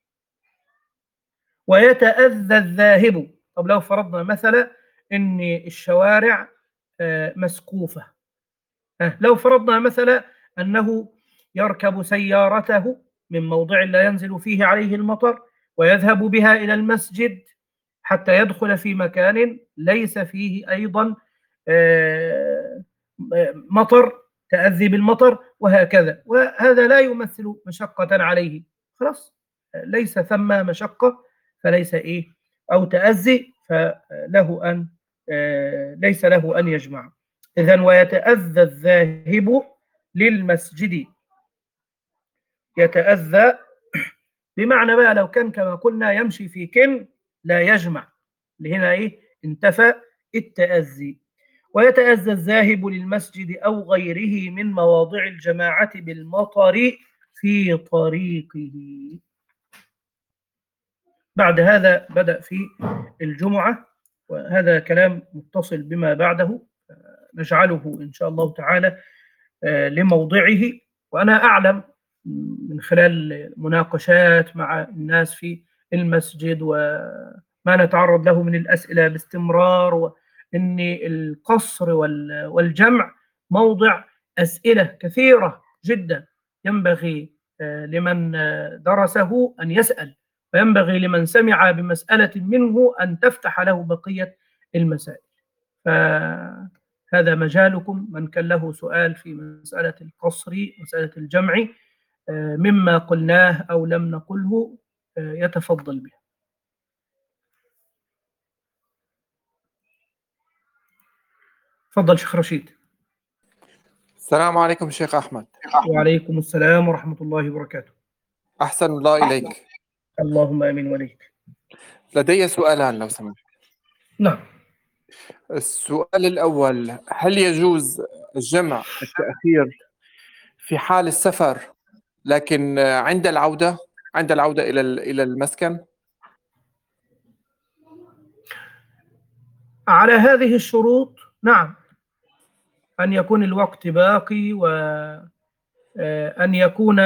ويتأذى الذاهب، طب لو فرضنا مثلا أن الشوارع مسقوفة، لو فرضنا مثلا أنه يركب سيارته من موضع لا ينزل فيه عليه المطر ويذهب بها إلى المسجد حتى يدخل في مكان ليس فيه أيضا مطر، تأذي بالمطر وهكذا، وهذا لا يمثل مشقة عليه، خلاص ليس ثم مشقة فليس إيه أو تأذي فله أن ليس له أن يجمع. إذن ويتأذى الذاهب للمسجد، يتأذى بمعنى بقى لو كان كما قلنا يمشي في كن لا يجمع، لهنا إيه انتفى التأذي. ويتأذى الذاهب للمسجد أو غيره من مواضع الجماعة بالمطر في طريقه. بعد هذا بدأ في الجمعة، وهذا كلام متصل بما بعده نجعله إن شاء الله تعالى لموضعه. وأنا أعلم من خلال مناقشات مع الناس في المسجد وما نتعرض له من الأسئلة باستمرار، وأن القصر والجمع موضع أسئلة كثيرة جدا، ينبغي لمن درسه أن يسأل، وينبغي لمن سمع بمسألة منه أن تفتح له بقية المسائل. فهذا مجالكم، من كان له سؤال في مسألة القصر مسألة الجمع مما قلناه أو لم نقله يتفضل به. تفضل شيخ رشيد. السلام عليكم شيخ أحمد. وعليكم السلام ورحمة الله وبركاته. أحسن الله إليك. اللهم آمين وليك. لدي سؤالان لو سمحت. نعم. السؤال الأول، هل يجوز الجمع التأخير في حال السفر لكن عند العودة عند العودة إلى إلى المسكن؟ على هذه الشروط نعم، أن يكون الوقت باقي، وأن يكون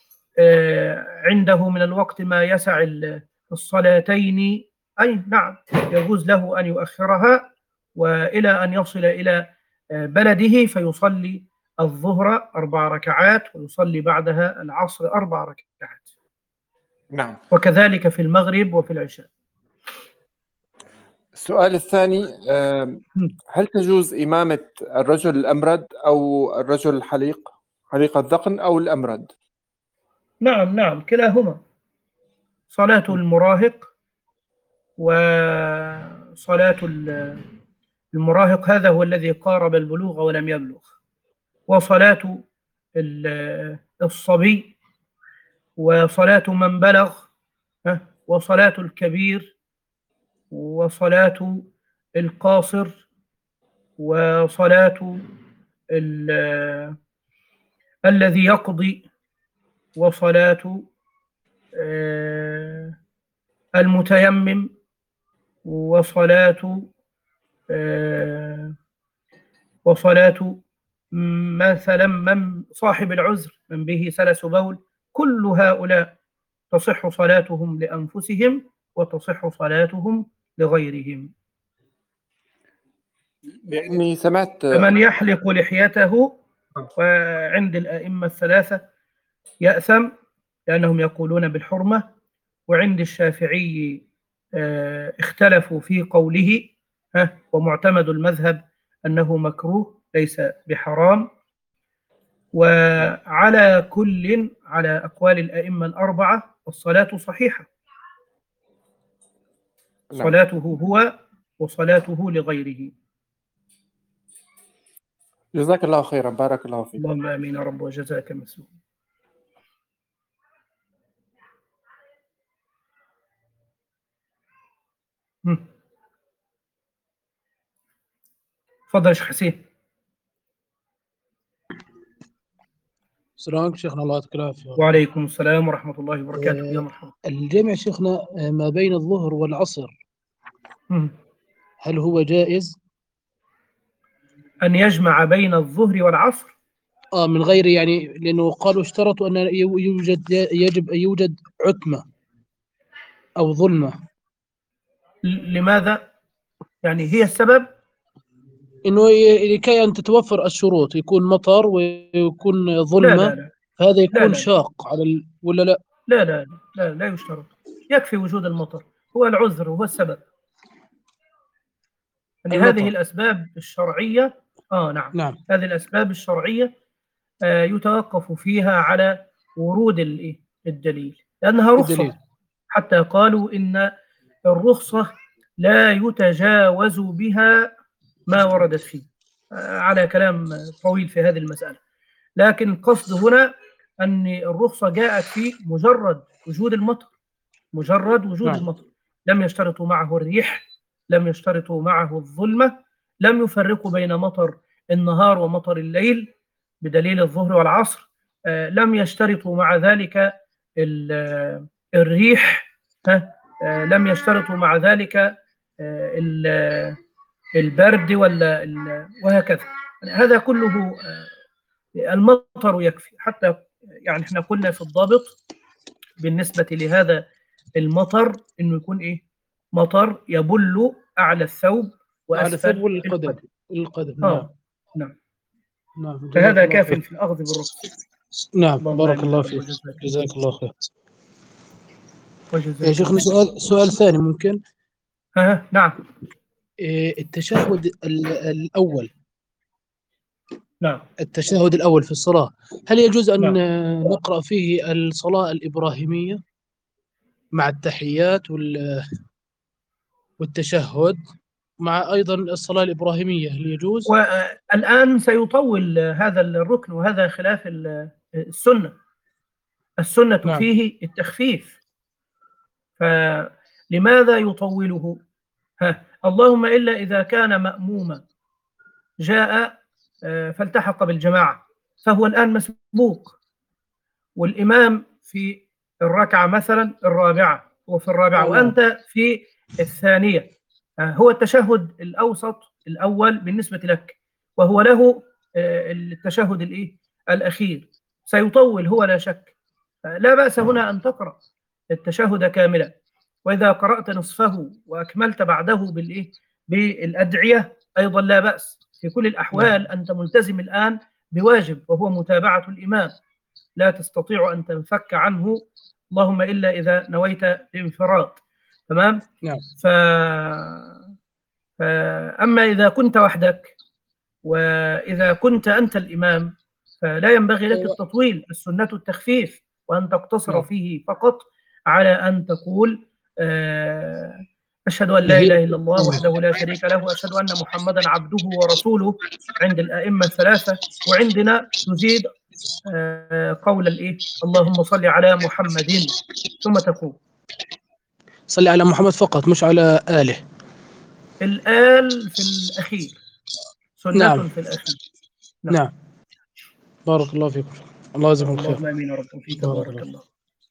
عنده من الوقت ما يسع الصلاتين، أي نعم يجوز له أن يؤخرها وإلى أن يصل إلى بلده فيصلي الظهر أربع ركعات ويصلي بعدها العصر أربع ركعات. نعم. وكذلك في المغرب وفي العشاء. السؤال الثاني، هل تجوز إمامة الرجل الأمرد أو الرجل الحليق حليق الذقن أو الأمرد؟ نعم نعم كلاهما، صلاة المراهق وصلاة المراهق هذا هو الذي قارب البلوغ ولم يبلغ، وصلاة الصبي وصلاة من بلغ وصلاة الكبير وصلاة القاصر وصلاة الذي يقضي وصلاة المتيمم وصلاة وصلاة مثلا من صاحب العذر من به سلس بول، كل هؤلاء تصح صلاتهم لأنفسهم وتصح صلاتهم لغيرهم. لأني سمعت فمن يحلق لحيته وعند الأئمة الثلاثة يأثم لأنهم يقولون بالحرمة، وعند الشافعي اختلفوا في قوله ومعتمد المذهب أنه مكروه ليس بحرام. وعلى كل على أقوال الأئمة الأربعة الصلاة صحيحة، صلاته هو وصلاته لغيره. جزاك الله خيرا، بارك الله فيك. اللهم آمين يا رب وجزاك مسلوم. مم. تفضل يا شيخ حسين. السلام عليكم شيخنا، الله يعطيك العافية. وعليكم السلام ورحمة الله وبركاته. يا آه، مرحبا. الجمع شيخنا آه، ما بين الظهر والعصر مم. هل هو جائز؟ أن يجمع بين الظهر والعصر؟ آه من غير يعني، لأنه قالوا اشترطوا أن يوجد يجب أن يوجد عتمة أو ظلمة. ل- لماذا؟ يعني هي السبب؟ إنه ي- لكي أن تتوفر الشروط، يكون مطر ويكون لا ظلمة، لا لا فهذا لا يكون لا شاق على ال... ولا لا؟ لا لا لا لا يشترط، يكفي وجود المطر، هو العذر هو السبب. يعني هذه المطر. الأسباب الشرعية، آه نعم، نعم. هذه الأسباب الشرعية آه يتوقف فيها على ورود الإيه؟ الدليل، لأنها الدليل. رخصة. حتى قالوا إن الرخصة لا يتجاوز بها ما وردت فيه، آه على كلام طويل في هذه المسألة. لكن قصد هنا أن الرخصة جاءت في مجرد وجود المطر، مجرد وجود نعم. المطر، لم يشترطوا معه الريح، لم يشترطوا معه الظلمة، لم يفرقوا بين مطر النهار ومطر الليل بدليل الظهر والعصر، آه لم يشترطوا مع ذلك الريح، ها آه لم يشترطوا مع ذلك آه البرد ولا وهكذا. هذا كله آه المطر يكفي. حتى يعني احنا قلنا في الضابط بالنسبة لهذا المطر انه يكون ايه؟ مطر يبل اعلى الثوب على ثوب واسفل القدم. القدم. القدم. اه نعم. نعم. نعم. فهذا كاف في الاخذ بالرخصة. نعم. اللهم بارك امين الله يا رب فيك. وجزاك جزاك الله خير. وجزاك يا شيخنا الله. سؤال سؤال ثاني ممكن؟ ها نعم. إيه التشهد ال- الأول نعم. التشهد الأول في الصلاة، هل يجوز أن نعم. نقرأ فيه الصلاة الإبراهيمية مع التحيات وال- والتشهد مع أيضا الصلاة الإبراهيمية، هل يجوز؟ والآن سيطول هذا الركن، وهذا خلاف السنة. السنة نعم. فيه التخفيف، فلماذا يطوله؟ ها اللهم إلا إذا كان مأموما جاء فالتحق بالجماعة، فهو الآن مسبوق، والإمام في الركعة مثلا الرابعة وفي الرابعة وأنت في الثانية، هو التشهد الأوسط الأول بالنسبة لك، وهو له التشهد الإيه؟ الأخير، سيطول هو لا شك. لا بأس هنا أن تقرأ التشهد كاملا، وإذا قرأت نصفه وأكملت بعده بالإيه؟ بالأدعية أيضا لا بأس. في كل الأحوال أنت ملتزم الآن بواجب، وهو متابعة الإمام، لا تستطيع أن تنفك عنه، اللهم إلا إذا نويت الانفراد. تمام؟ نعم. ف... فأما إذا كنت وحدك وإذا كنت أنت الإمام فلا ينبغي لك التطويل، السنة التخفيف، وأن تقتصر نعم. فيه فقط على أن تقول أشهد أن لا إله إلا الله وحده لا شريك له وأشهد أن محمدا عبده ورسوله عند الأئمة الثلاثة، وعندنا تزيد قول الإيه؟ اللهم صل على محمد، ثم تقول صلي على محمد فقط مش على آله. الآل في الأخير، سنة نعم. في الأخير. نعم. نعم. بارك الله فيكم، الله يجزاكم خير. اللهم امين يا رب. فيك بارك بارك الله. الله.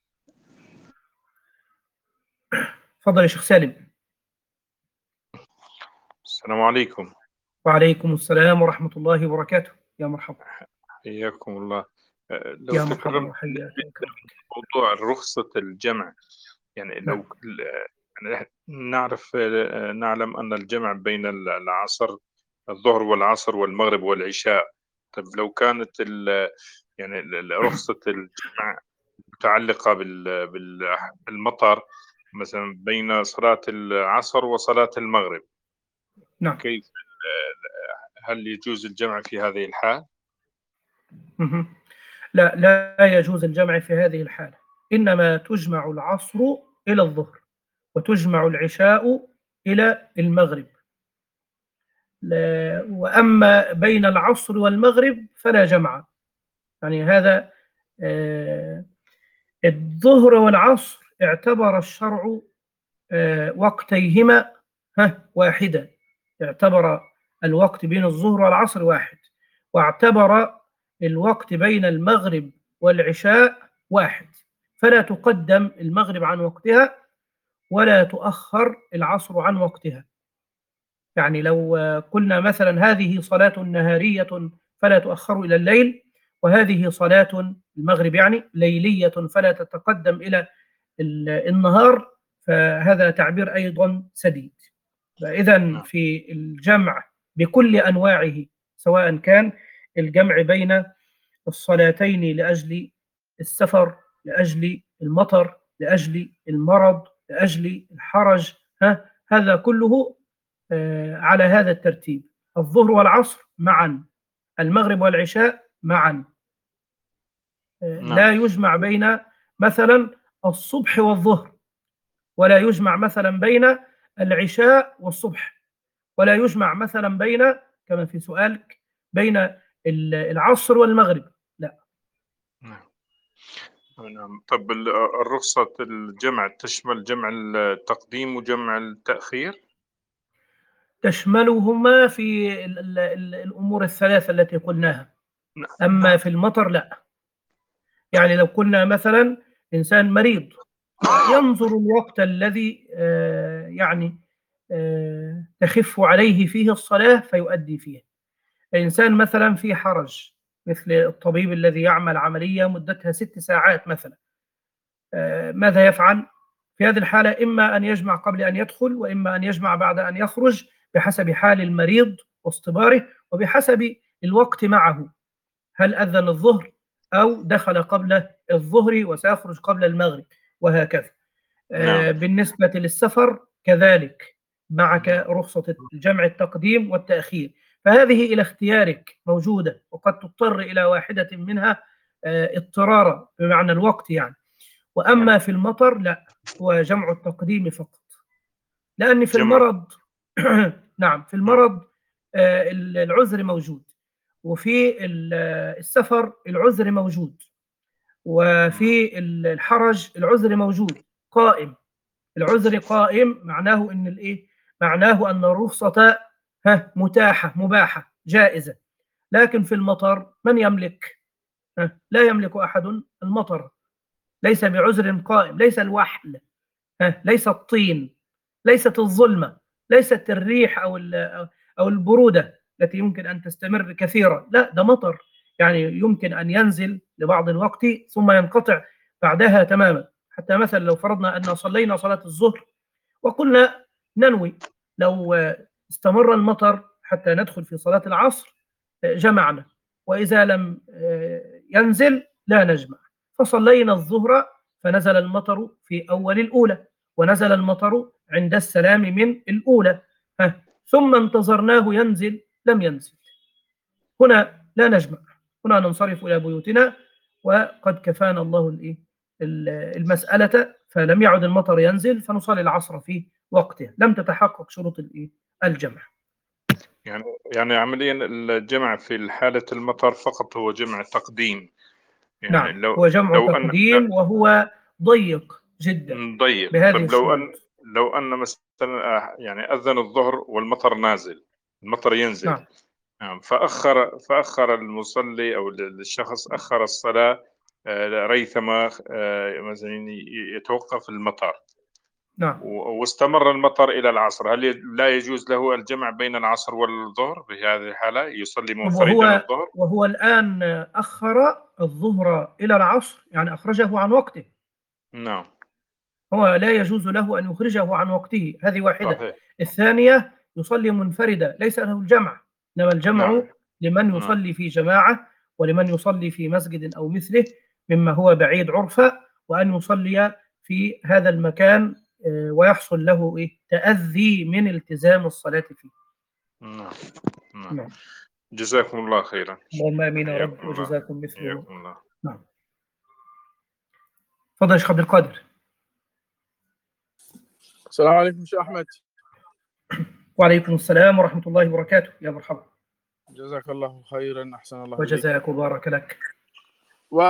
تفضل يا شيخ سالم. السلام عليكم. وعليكم السلام ورحمة الله وبركاته. يا مرحبا. حياكم الله. لو يا مرحبا تكرمت وحياك. موضوع رخصة الجمع، يعني لو نعرف نعلم أن الجمع بين العصر الظهر والعصر والمغرب والعشاء، طيب لو كانت يعني رخصة الجمع متعلقة بالمطر مثلا بين صلاة العصر وصلاة المغرب، نعم. كيف هل يجوز الجمع في هذه الحال؟ لا لا يجوز الجمع في هذه الحالة، إنما تجمع العصر إلى الظهر وتجمع العشاء إلى المغرب، وأما بين العصر والمغرب فلا جمع. يعني هذا آه الظهر والعصر اعتبر الشرع آه وقتيهما ها واحدة، اعتبر الوقت بين الظهر والعصر واحد، واعتبر الوقت بين المغرب والعشاء واحد، فلا تقدم المغرب عن وقتها ولا تؤخر العصر عن وقتها. يعني لو قلنا مثلا هذه صلاة نهارية فلا تؤخر إلى الليل، وهذه صلاة المغرب يعني ليلية فلا تتقدم إلى النهار، فهذا تعبير أيضا سديد. فإذا في الجمع بكل أنواعه، سواء كان الجمع بين الصلاتين لأجل السفر، لأجل المطر، لأجل المرض، لأجل الحرج، ها هذا كله آه على هذا الترتيب: الظهر والعصر معا، المغرب والعشاء معا. آه لا يجمع بين مثلا الصبح والظهر، ولا يجمع مثلا بين العشاء والصبح، ولا يجمع مثلا بين، كما في سؤالك، بين العصر والمغرب، لا. نعم. طب الرخصة الجمع تشمل جمع التقديم وجمع التأخير؟ تشملهما في ال ال ال الأمور الثلاثة التي قلناها. أما في المطر لا. يعني لو قلنا مثلا إنسان مريض ينظر الوقت الذي آه يعني آه تخف عليه فيه الصلاة فيؤدي فيه. إنسان مثلا في حرج، مثل الطبيب الذي يعمل عملية مدتها ست ساعات مثلا، آه ماذا يفعل؟ في هذه الحالة إما أن يجمع قبل أن يدخل، وإما أن يجمع بعد أن يخرج، بحسب حال المريض واصطباره، وبحسب الوقت معه، هل أذن الظهر أو دخل قبل الظهر وسيخرج قبل المغرب، وهكذا. نعم. آه بالنسبة للسفر كذلك، معك رخصة الجمع التقديم والتأخير، فهذه إلى اختيارك موجودة، وقد تضطر إلى واحدة منها آه اضطرارا بمعنى الوقت يعني. وأما في المطر لا، هو جمع التقديم فقط، لأن في جمع. المرض نعم في المرض آه العذر موجود، وفي السفر العذر موجود، وفي الحرج العذر موجود قائم. العذر قائم معناه ان الايه؟ معناه ان الرخصة ها متاحة مباحة جائزة. لكن في المطر من يملك؟ ها لا يملك أحد المطر، ليس بعذر قائم، ليس الوحل، ها ليس الطين، ليست الظلمة، ليست الريح أو أو البرودة التي يمكن أن تستمر كثيرا، لا، ده مطر يعني يمكن أن ينزل لبعض الوقت ثم ينقطع بعدها تماما. حتى مثلا لو فرضنا أن صلينا صلاة الظهر وقلنا ننوي، لو استمر المطر حتى ندخل في صلاة العصر جمعنا، وإذا لم ينزل لا نجمع. فصلينا الظهر فنزل المطر في أول الأولى، ونزل المطر عند السلام من الأولى، ها. ثم انتظرناه ينزل، لم ينزل، هنا لا نجمع، هنا ننصرف إلى بيوتنا، وقد كفانا الله المسألة، فلم يعد المطر ينزل فنصلي العصر في وقته، لم تتحقق شروط الجمع. يعني يعني عمليا الجمع في حالة المطر فقط هو جمع تقديم. يعني نعم، لو هو جمع لو تقديم، أن وهو ضيق جدا ضيق. بهذه طيب لو أن الشروط. لو أن مثلا يعني أذن الظهر والمطر نازل، المطر ينزل، نعم. نعم، فأخر فأخر المصلي أو الشخص أخر الصلاة ريثما مثلا يتوقف المطر، نعم. واستمر المطر إلى العصر، هل لا يجوز له الجمع بين العصر والظهر في هذه الحالة؟ يصلي منفردا وهو الظهر؟ وهو الآن أخر الظهر إلى العصر، يعني أخرجه عن وقته. نعم. هو لا يجوز له أن يخرجه عن وقته، هذه واحدة. صحيح. الثانية يصلي منفردا، ليس له الجمع، إنما الجمع نعم. لمن يصلي نعم. في جماعة، ولمن يصلي في مسجد أو مثله مما هو بعيد عرفا، وأن يصلي في هذا المكان ويحصل له إيه؟ تأذي من التزام الصلاة فيه. نعم. نعم. نعم. جزاكم الله خيرا. اللهم آمين يا رب، وجزاكم مثله. الله. نعم. تفضل يا شيخ عبد القادر. السلام عليكم شيخ أحمد. وعليكم السلام ورحمة الله وبركاته، يا مرحبا. جزاك الله خيرا، أحسن الله إليك. وجزاك وبارك لك.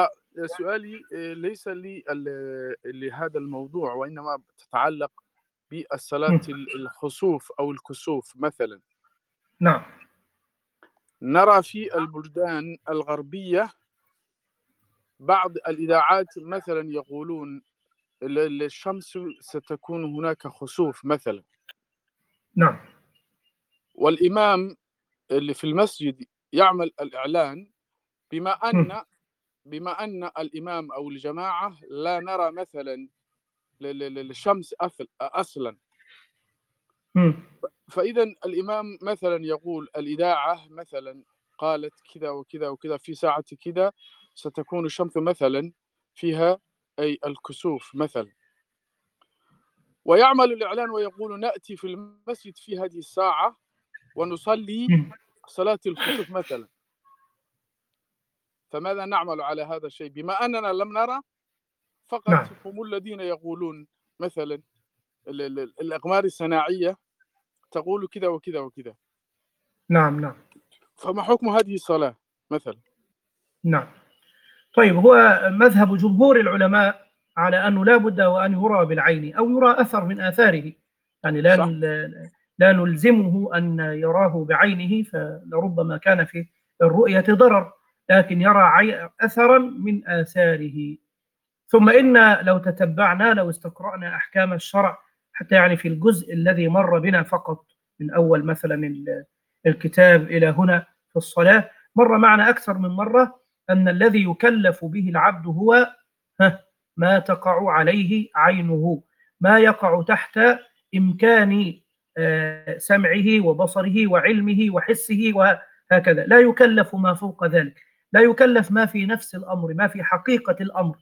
وسؤالي ليس لي لهذا الموضوع، وإنما تتعلق بالصلاة الخسوف أو الكسوف مثلا. نعم. نرى في البلدان الغربية بعض الإذاعات مثلا يقولون الشمس ستكون هناك خسوف مثلا. نعم. والإمام اللي في المسجد يعمل الإعلان بما أن بما أن الإمام أو الجماعة لا نرى مثلا الشمس أصلا. فإذا الإمام مثلا يقول الإذاعة مثلا قالت كذا وكذا وكذا في ساعة كذا ستكون الشمس مثلا فيها أي الكسوف مثلا، ويعمل الإعلان ويقول نأتي في المسجد في هذه الساعة ونصلي صلاة الكسوف مثلا. فماذا نعمل على هذا الشيء بما أننا لم نرى؟ فقط نعم. هم الذين يقولون مثلا الأقمار الصناعية تقول كذا وكذا وكذا. نعم نعم. فما حكم هذه الصلاة مثلا؟ نعم. طيب، هو مذهب جمهور العلماء على أنه لا بد وأن يرى بالعين أو يرى أثر من آثاره، يعني لا لا نلزمه أن يراه بعينه، فلربما كان في الرؤية ضرر، لكن يرى أثرا من آثاره. ثم إن لو تتبعنا لو استقرأنا أحكام الشرع حتى يعني في الجزء الذي مر بنا فقط من أول مثلا الكتاب إلى هنا في الصلاة، مر معنا أكثر من مرة أن الذي يكلف به العبد هو ما تقع عليه عينه، ما يقع تحت إمكان سمعه وبصره وعلمه وحسه وهكذا. لا يكلف ما فوق ذلك، لا يكلف ما في نفس الأمر، ما في حقيقة الأمر.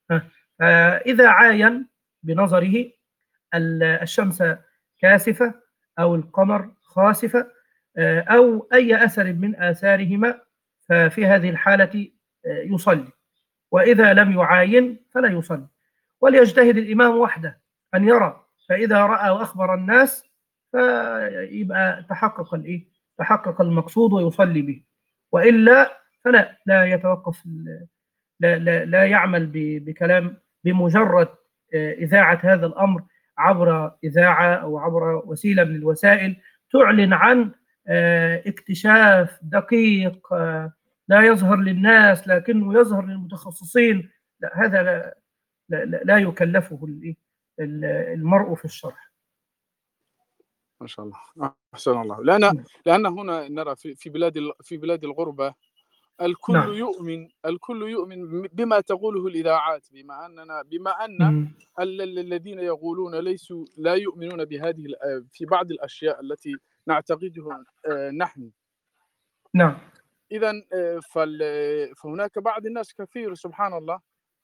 إذا عاين بنظره الشمس كاسفة أو القمر خاسفة أو أي أثر من آثارهما، ففي هذه الحالة يصلي، وإذا لم يعاين فلا يصلي. وليجتهد الإمام وحده أن يرى، فإذا رأى وأخبر الناس فيبقى تحقق الإيه؟ تحقق المقصود ويصلي به، وإلا فلا لا يتوقف، لا, لا, لا يعمل بكلام بمجرد إذاعة هذا الأمر عبر إذاعة أو عبر وسيلة من الوسائل تعلن عن اكتشاف دقيق لا يظهر للناس لكنه يظهر للمتخصصين. لا، هذا لا, لا, لا يكلفه المرء في الشرع. ما شاء الله، أحسن الله. لأن لأن هنا نرى في في بلاد في بلاد الغربة الكل نعم. يؤمن الكل يؤمن بما تقوله الإذاعات، بما أننا بما أن الذين يقولون ليسوا لا يؤمنون بهذه في بعض الأشياء التي نعتقدها نحن. نعم. إذن فهناك بعض الناس كثير سبحان الله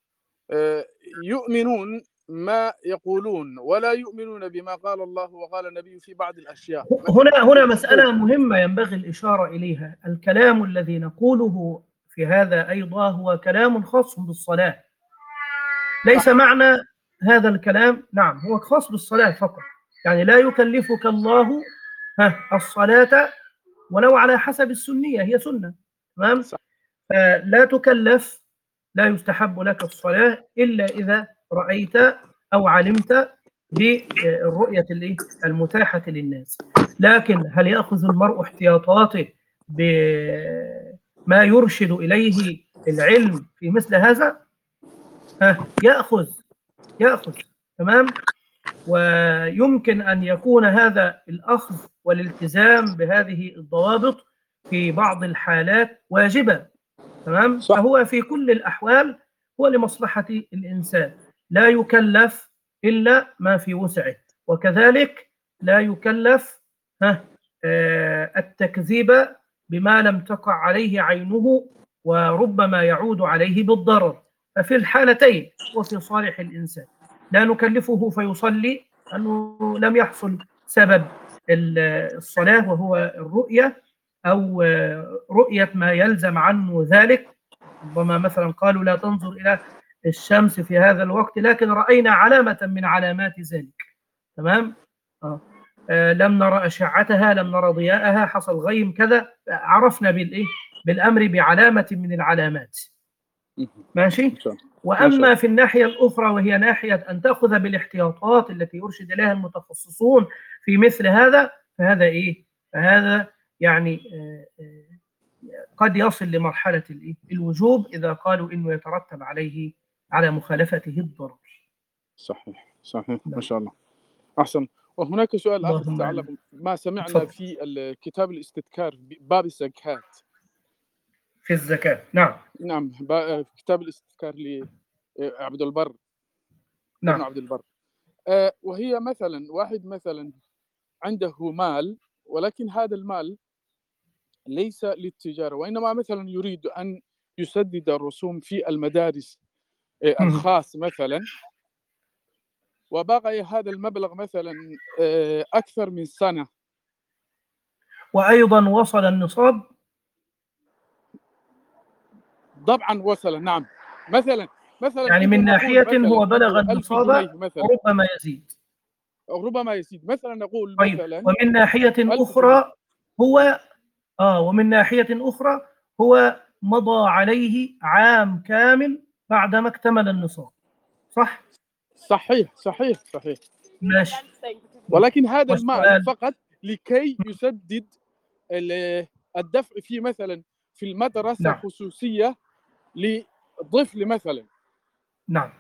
يؤمنون ما يقولون ولا يؤمنون بما قال الله وقال النبي في بعض الأشياء. هنا هنا مسألة مهمة ينبغي الإشارة إليها. الكلام الذي نقوله في هذا أيضا هو كلام خاص بالصلاة، ليس معنى هذا الكلام نعم هو خاص بالصلاة فقط، يعني لا يكلفك الله الصلاة ولو على حسب السنية، هي سنة تمام، فلا تكلف، لا يستحب لك الصلاة إلا إذا رأيت أو علمت بالرؤية المتاحة للناس. لكن هل يأخذ المرء احتياطاته بما يرشد إليه العلم في مثل هذا؟ ها يأخذ يأخذ تمام. ويمكن أن يكون هذا الأخذ والالتزام بهذه الضوابط في بعض الحالات واجبا تمام، فهو في كل الأحوال هو لمصلحة الإنسان، لا يكلف إلا ما في وسعه، وكذلك لا يكلف ها التكذيب بما لم تقع عليه عينه وربما يعود عليه بالضرر، ففي الحالتين وفي صالح الإنسان. لا نكلفه فيصلي أنه لم يحصل سبب الصلاة وهو الرؤية أو رؤية ما يلزم عنه ذلك، ربما مثلا قالوا لا تنظر إلى الشمس في هذا الوقت لكن رأينا علامة من علامات ذلك تمام. آه. آه لم نرى أشعتها، لم نرى ضياءها، حصل غيم كذا، عرفنا بالإيه بالأمر بعلامة من العلامات. ماشي. وأما في الناحية الأخرى وهي ناحية أن تأخذ بالاحتياطات التي يرشد إليها المتخصصون في مثل هذا، فهذا إيه؟ فهذا يعني قد يصل لمرحلة الوجوب إذا قالوا إنه يترتب عليه على مخالفته الضرر. صحيح صحيح ما شاء الله. أحسن. وهناك سؤال آخر يتعلق ما سمعنا فضل. في كتاب الاستذكار باب الزكاة في الزكاة. نعم نعم كتاب الاستذكار لعبد البر نعم ابن عبد البر. وهي مثلا واحد مثلا عنده مال، ولكن هذا المال ليس للتجارة، وإنما مثلا يريد أن يسدد الرسوم في المدارس الخاص مثلا، وبقي هذا المبلغ مثلا أكثر من سنة، وأيضا وصل النصاب. طبعا وصل. نعم مثلا مثلا يعني من ناحية هو بلغ النصاب وربما يزيد ربما يزيد مثلا نقول طيب. مثلا ومن ناحية أخرى هو آه ومن ناحية أخرى هو مضى عليه عام كامل بعدما اكتمل النصاب، صح؟ صحيح صحيح صحيح ماشي. ولكن هذا المال فقط لكي يسدد الدفع في مثلا في المدرسة نعم. خصوصية لطفل مثلا. نعم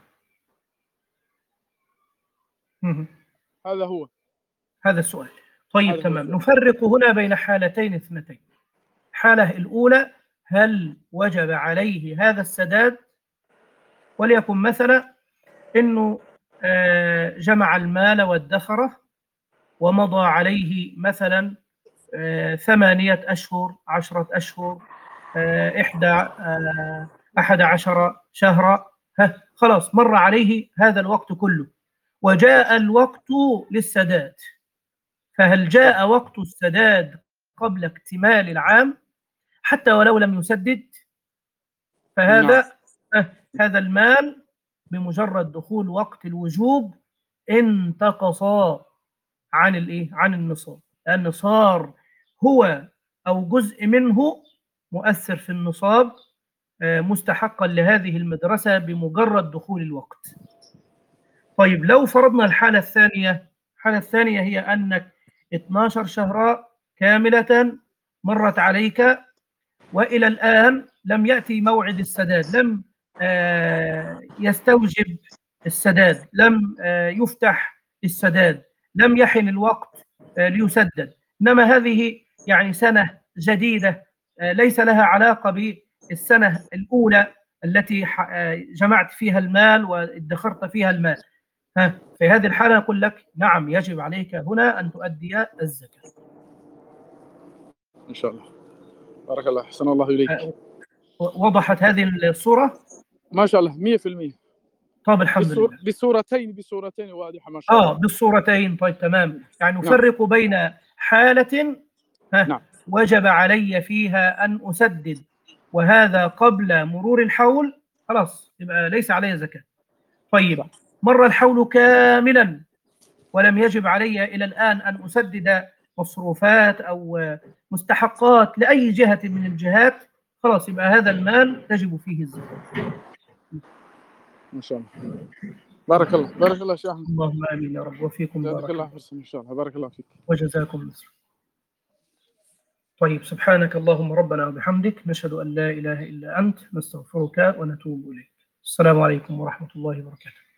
هذا هو هذا السؤال. طيب تمام. نفرق هنا بين حالتين اثنتين. الحالة الأولى هل وجب عليه هذا السداد، وليكن مثلا إنه جمع المال وادخره ومضى عليه مثلا ثمانية أشهر عشرة أشهر إحدى أحد عشر شهرا، خلاص مر عليه هذا الوقت كله وجاء الوقت للسداد، فهل جاء وقت السداد قبل اكتمال العام حتى ولو لم يسدد؟ فهذا نعم. هذا المال بمجرد دخول وقت الوجوب انتقص عن الايه عن النصاب، لأن صار هو أو جزء منه مؤثر في النصاب مستحقا لهذه المدرسة بمجرد دخول الوقت. طيب لو فرضنا الحالة الثانية، الحالة الثانية هي أنك اثنتا عشرة شهرا كاملة مرت عليك وإلى الآن لم يأتي موعد السداد، لم يستوجب السداد، لم يفتح السداد، لم يحن الوقت ليسدد، إنما هذه يعني سنة جديدة ليس لها علاقة بالسنة الأولى التي جمعت فيها المال وادخرت فيها المال. ها في هذه الحالة نقول لك نعم يجب عليك هنا أن تؤدي الزكاة. إن شاء الله. بارك الله، أحسن الله إليك. وضحت هذه الصورة؟ ما شاء الله مئة بالمئة. طب الحمد بالصور... لله. بالصورتين بالصورتين واضحة ما شاء الله. آه بالصورتين. طيب تمام. يعني نفرق نعم. بين حالة ها نعم. وجب علي فيها أن أسدد وهذا قبل مرور الحول، خلاص يبقى ليس علي زكاة. طيب مر الحول كاملا ولم يجب علي إلى الآن أن أسدد مصروفات أو مستحقات لأي جهة من الجهات، خلاص يبقى هذا المال تجب فيه الزكاة. ما شاء الله. بارك الله بارك الله شيخ. اللهم آمين يا رب. وفيكم بارك الله حسن إن شاء الله. بارك الله فيك وجزاكم مثل. طيب سبحانك اللهم ربنا وبحمدك نشهد أن لا إله إلا أنت نستغفرك ونتوب إليك. السلام عليكم ورحمة الله وبركاته.